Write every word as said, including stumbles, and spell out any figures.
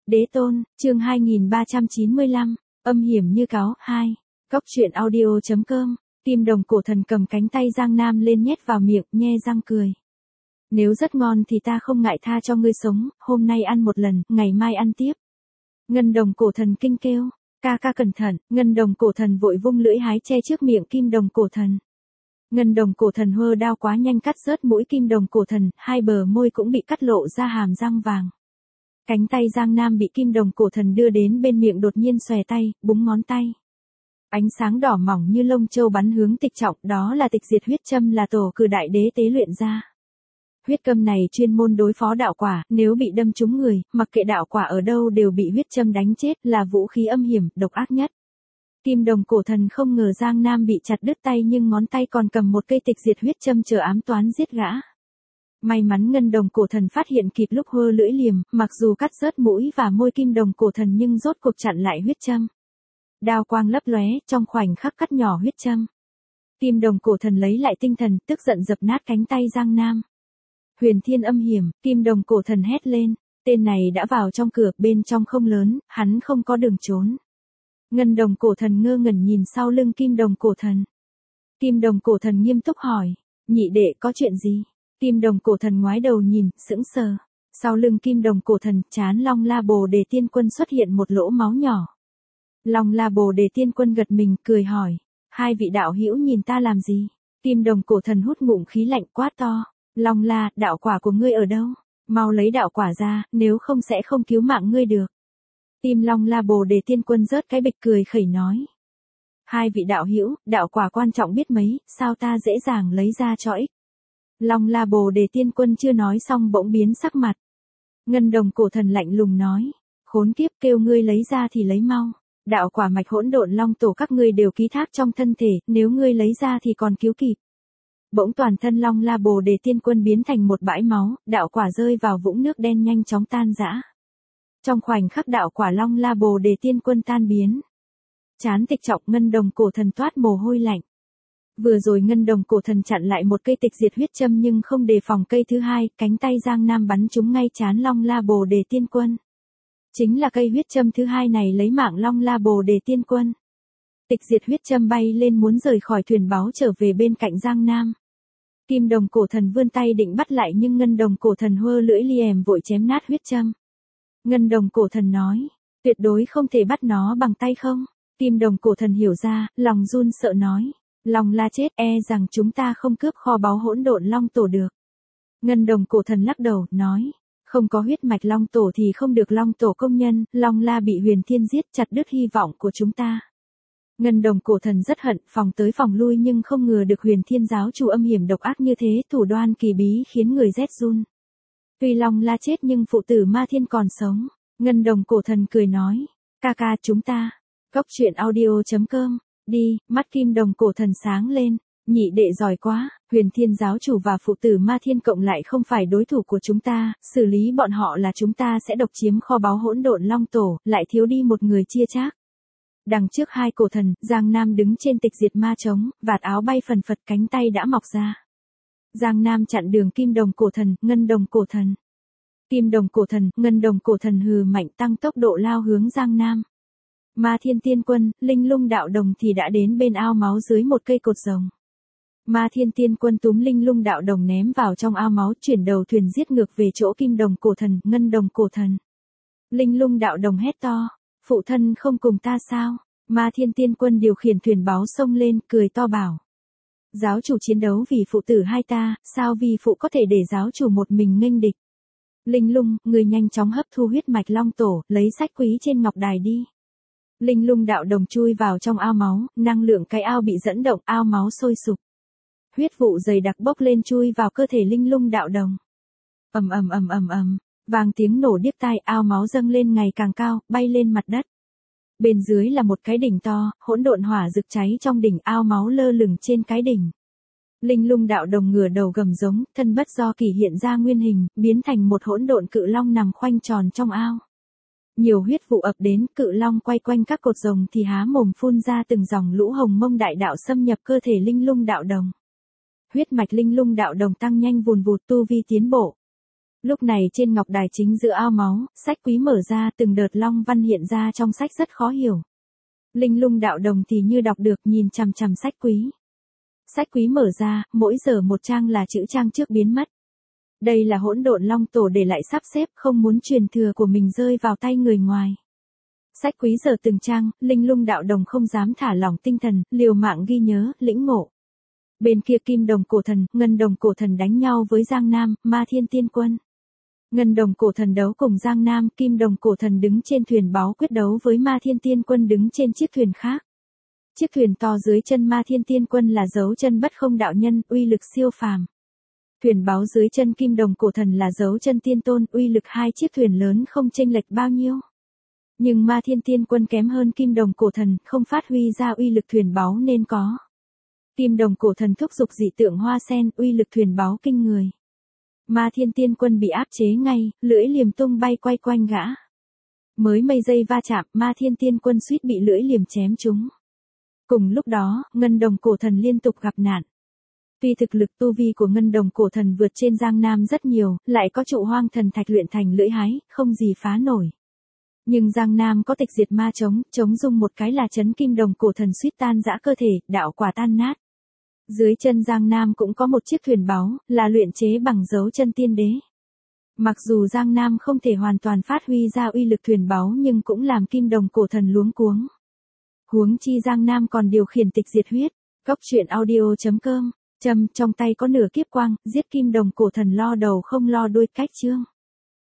Đế tôn, chương hai nghìn ba trăm chín mươi lăm, âm hiểm như cáo, hai. Cốc truyện audio chấm com, Kim Đồng Cổ Thần cầm cánh tay Giang Nam lên nhét vào miệng, nhe răng cười. Nếu rất ngon thì ta không ngại tha cho ngươi sống, hôm nay ăn một lần, ngày mai ăn tiếp. Ngân Đồng Cổ Thần kinh kêu, ca ca cẩn thận, Ngân Đồng Cổ Thần vội vung lưỡi hái che trước miệng Kim Đồng Cổ Thần. Ngân Đồng Cổ Thần hơ đao quá nhanh cắt rớt mũi Kim Đồng Cổ Thần, hai bờ môi cũng bị cắt lộ ra hàm răng vàng. Cánh tay Giang Nam bị Kim Đồng Cổ Thần đưa đến bên miệng đột nhiên xòe tay, búng ngón tay. Ánh sáng đỏ mỏng như lông châu bắn hướng Tịch Trọng, đó là tịch diệt huyết châm là tổ cử đại đế tế luyện ra. Huyết châm này chuyên môn đối phó đạo quả, nếu bị đâm trúng người, mặc kệ đạo quả ở đâu đều bị huyết châm đánh chết, là vũ khí âm hiểm, độc ác nhất. Kim Đồng Cổ Thần không ngờ Giang Nam bị chặt đứt tay nhưng ngón tay còn cầm một cây tịch diệt huyết châm chờ ám toán giết gã. May mắn Ngân Đồng Cổ Thần phát hiện kịp lúc hơ lưỡi liềm, mặc dù cắt rớt mũi và môi Kim Đồng Cổ Thần nhưng rốt cuộc chặn lại huyết châm. Đao quang lấp lóe, trong khoảnh khắc cắt nhỏ huyết châm. Kim Đồng Cổ Thần lấy lại tinh thần, tức giận dập nát cánh tay Giang Nam. Huyền thiên âm hiểm, Kim Đồng Cổ Thần hét lên, tên này đã vào trong cửa, bên trong không lớn, hắn không có đường trốn. Ngân Đồng Cổ Thần ngơ ngẩn nhìn sau lưng Kim Đồng Cổ Thần. Kim Đồng Cổ Thần nghiêm túc hỏi, nhị đệ có chuyện gì? Kim Đồng Cổ Thần ngoái đầu nhìn, sững sờ. Sau lưng Kim Đồng Cổ Thần, trán Long La Bồ Đề Tiên Quân xuất hiện một lỗ máu nhỏ. Long La Bồ Đề Tiên Quân gật mình, cười hỏi, hai vị đạo hữu nhìn ta làm gì? Kim Đồng Cổ Thần hút ngụm khí lạnh quát to, Long La, đạo quả của ngươi ở đâu? Mau lấy đạo quả ra, nếu không sẽ không cứu mạng ngươi được. Tim Long La Bồ Đề Tiên Quân rớt cái bịch cười khẩy nói. Hai vị đạo hữu, đạo quả quan trọng biết mấy, sao ta dễ dàng lấy ra cho ích. Long La Bồ Đề Tiên Quân chưa nói xong bỗng biến sắc mặt. Ngân Đồng Cổ Thần lạnh lùng nói, khốn kiếp, kêu ngươi lấy ra thì lấy mau. Đạo quả mạch hỗn độn long tổ các ngươi đều ký thác trong thân thể, nếu ngươi lấy ra thì còn cứu kịp. Bỗng toàn thân Long La Bồ Đề Tiên Quân biến thành một bãi máu, đạo quả rơi vào vũng nước đen nhanh chóng tan rã. Trong khoảnh khắc đạo quả Long La Bồ Đề Tiên Quân tan biến. Trán Tịch Trọng Ngân Đồng Cổ Thần toát mồ hôi lạnh. Vừa rồi Ngân Đồng Cổ Thần chặn lại một cây tịch diệt huyết châm nhưng không đề phòng cây thứ hai, cánh tay Giang Nam bắn trúng ngay trán Long La Bồ Đề Tiên Quân. Chính là cây huyết châm thứ hai này lấy mạng Long La Bồ Đề Tiên Quân. Tịch diệt huyết châm bay lên muốn rời khỏi thuyền báu trở về bên cạnh Giang Nam. Kim Đồng Cổ Thần vươn tay định bắt lại nhưng Ngân Đồng Cổ Thần hơ lưỡi liềm vội chém nát huyết châm. Ngân Đồng Cổ Thần nói, tuyệt đối không thể bắt nó bằng tay không? Kim Đồng Cổ Thần hiểu ra, lòng run sợ nói, Long La chết, e rằng chúng ta không cướp kho báu hỗn độn long tổ được. Ngân Đồng Cổ Thần lắc đầu, nói, không có huyết mạch long tổ thì không được long tổ công nhân, Long La bị Huyền Thiên giết chặt đứt hy vọng của chúng ta. Ngân Đồng Cổ Thần rất hận, phòng tới phòng lui nhưng không ngờ được Huyền Thiên giáo chủ âm hiểm độc ác như thế, thủ đoan kỳ bí khiến người rét run. Tuy Long La chết nhưng phụ tử Ma Thiên còn sống. Ngân Đồng Cổ Thần cười nói, ca ca chúng ta. Cốc truyện audio chấm com, đi, mắt Kim Đồng Cổ Thần sáng lên, nhị đệ giỏi quá, Huyền Thiên giáo chủ và phụ tử Ma Thiên cộng lại không phải đối thủ của chúng ta, xử lý bọn họ là chúng ta sẽ độc chiếm kho báu hỗn độn long tổ, lại thiếu đi một người chia chác. Đằng trước hai cổ thần, Giang Nam đứng trên tịch diệt ma trống, vạt áo bay phần phật cánh tay đã mọc ra. Giang Nam chặn đường Kim Đồng Cổ Thần, Ngân Đồng Cổ Thần. Kim Đồng Cổ Thần, Ngân Đồng Cổ Thần hừ mạnh tăng tốc độ lao hướng Giang Nam. Ma Thiên Tiên Quân, Linh Lung Đạo Đồng thì đã đến bên ao máu dưới một cây cột rồng. Ma Thiên Tiên Quân túm Linh Lung Đạo Đồng ném vào trong ao máu, chuyển đầu thuyền giết ngược về chỗ Kim Đồng Cổ Thần, Ngân Đồng Cổ Thần. Linh Lung Đạo Đồng hét to, phụ thân không cùng ta sao? Ma Thiên Tiên Quân điều khiển thuyền báo sông lên, cười to bảo. Giáo chủ chiến đấu vì phụ tử hai ta, sao vì phụ có thể để giáo chủ một mình nghênh địch? Linh Lung, người nhanh chóng hấp thu huyết mạch long tổ, lấy sách quý trên ngọc đài đi. Linh Lung Đạo Đồng chui vào trong ao máu, năng lượng cái ao bị dẫn động, ao máu sôi sục. Huyết vụ dày đặc bốc lên chui vào cơ thể Linh Lung Đạo Đồng. Ầm ầm ầm ầm ầm, vang tiếng nổ điếc tai, ao máu dâng lên ngày càng cao, bay lên mặt đất. Bên dưới là một cái đỉnh to, hỗn độn hỏa rực cháy trong đỉnh, ao máu lơ lửng trên cái đỉnh. Linh Lung Đạo Đồng ngửa đầu gầm giống, thân bất do kỳ hiện ra nguyên hình, biến thành một hỗn độn cự long nằm khoanh tròn trong ao. Nhiều huyết vụ ập đến, cự long quay quanh các cột rồng thì há mồm phun ra từng dòng lũ hồng mông đại đạo xâm nhập cơ thể Linh Lung Đạo Đồng. Huyết mạch Linh Lung Đạo Đồng tăng nhanh vùn vụt, tu vi tiến bộ. Lúc này trên ngọc đài chính giữa ao máu, sách quý mở ra, từng đợt long văn hiện ra trong sách rất khó hiểu. Linh Lung đạo đồng thì như đọc được, nhìn chằm chằm sách quý. Sách quý mở ra, mỗi giờ một trang là chữ trang trước biến mất. Đây là hỗn độn long tổ để lại sắp xếp, không muốn truyền thừa của mình rơi vào tay người ngoài. Sách quý giờ từng trang, Linh Lung đạo đồng không dám thả lỏng tinh thần, liều mạng ghi nhớ, lĩnh ngộ. Bên kia Kim Đồng cổ thần, Ngân Đồng cổ thần đánh nhau với Giang Nam, Ma Thiên Tiên quân. Ngân Đồng cổ thần đấu cùng Giang Nam, Kim Đồng cổ thần đứng trên thuyền báu quyết đấu với Ma Thiên Tiên quân đứng trên chiếc thuyền khác. Chiếc thuyền to dưới chân Ma Thiên Tiên quân là dấu chân Bất Không đạo nhân, uy lực siêu phàm. Thuyền báu dưới chân Kim Đồng cổ thần là dấu chân Tiên tôn, uy lực hai chiếc thuyền lớn không chênh lệch bao nhiêu. Nhưng Ma Thiên Tiên quân kém hơn Kim Đồng cổ thần, không phát huy ra uy lực thuyền báu nên có. Kim Đồng cổ thần thúc giục dị tượng hoa sen, uy lực thuyền báu kinh người. Ma Thiên Tiên quân bị áp chế ngay, lưỡi liềm tung bay quay quanh gã. Mới mây giây va chạm, Ma Thiên Tiên quân suýt bị lưỡi liềm chém trúng. Cùng lúc đó, Ngân Đồng cổ thần liên tục gặp nạn. Tuy thực lực tu vi của Ngân Đồng cổ thần vượt trên Giang Nam rất nhiều, lại có trụ hoang thần thạch luyện thành lưỡi hái, không gì phá nổi. Nhưng Giang Nam có tịch diệt ma chống, chống dung một cái là chấn Kim Đồng cổ thần suýt tan rã cơ thể, đạo quả tan nát. Dưới chân Giang Nam cũng có một chiếc thuyền báu, là luyện chế bằng dấu chân tiên đế. Mặc dù Giang Nam không thể hoàn toàn phát huy ra uy lực thuyền báu nhưng cũng làm Kim Đồng cổ thần luống cuống. Huống chi Giang Nam còn điều khiển tịch diệt huyết. Cốc truyện audio chấm com, châm trong tay có nửa kiếp quang, giết Kim Đồng cổ thần lo đầu không lo đuôi cách chương.